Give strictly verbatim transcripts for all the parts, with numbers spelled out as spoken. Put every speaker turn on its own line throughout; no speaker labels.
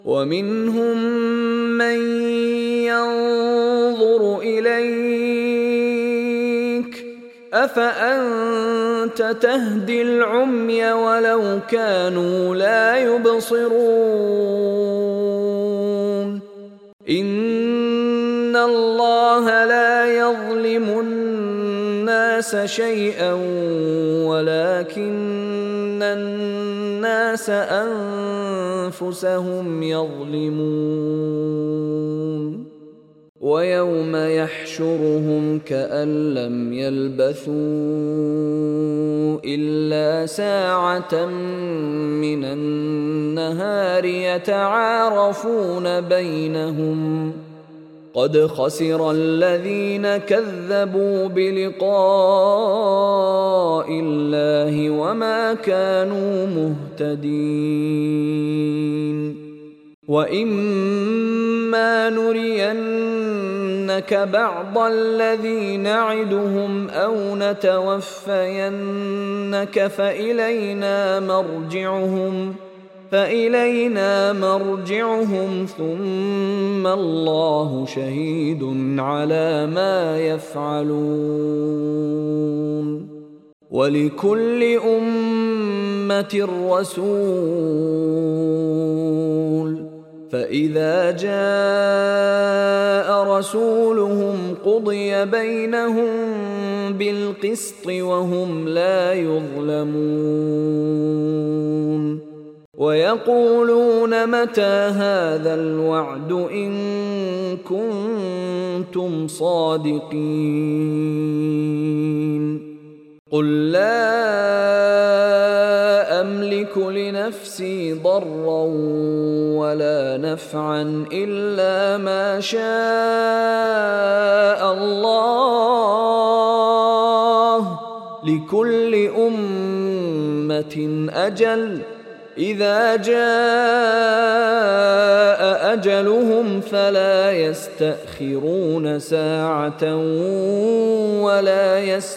ومنهم من ينظر إليك أفأنت تهدي العمي ولو كانوا لا يبصرون إن الله لا يظلم الناس شيئا ولكن الناس أنفسهم يظلمون ويوم يحشرهم كأن لم يلبثوا إلا ساعة من النهار يتعارفون بينهم قد خسر الذين كذبوا بلقاء الله وما كانوا مهتدين وإما نرينك بعض الذي نعدهم أو نتوفينك فإلينا مرجعهم فإلينا مرجعهم ثم الله شهيد على ما يفعلون ولكل أمة رسول فإذا جاء رسولهم قضي بينهم بالقسط وهم لا يظلمون ويقولون متى هذا الوعد إن كنتم صادقين قل لا أملك لنفسي ضرا ولا نفعا إلا ما شاء الله لكل أمة أجل إذا جاء أجلهم فلا يستأخرون ساعة ولا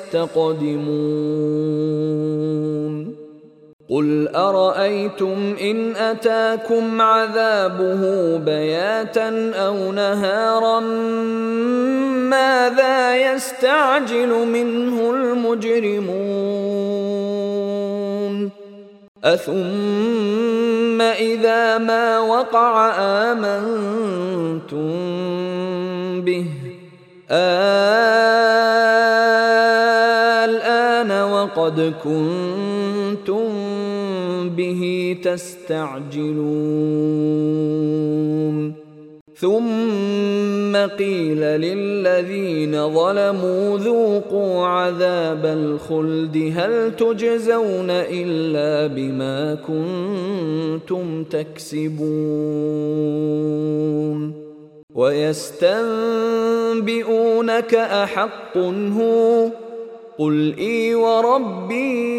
يستقدمون قل أرأيتم إن أتاكم عذابه بياتا أو نهارا ماذا يستعجل منه المجرمون أثم إذا ما وقع آمنتم به الآن وقد كنتم به تستعجلون ثم قيل للذين ظلموا ذوقوا عذاب الخلد هل تجزون إلا بما كنتم تكسبون ويستنبئونك أحق هو قل إي وربي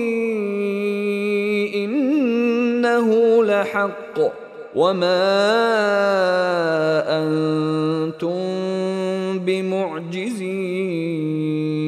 إنه لحق وما أنتم بمعجزين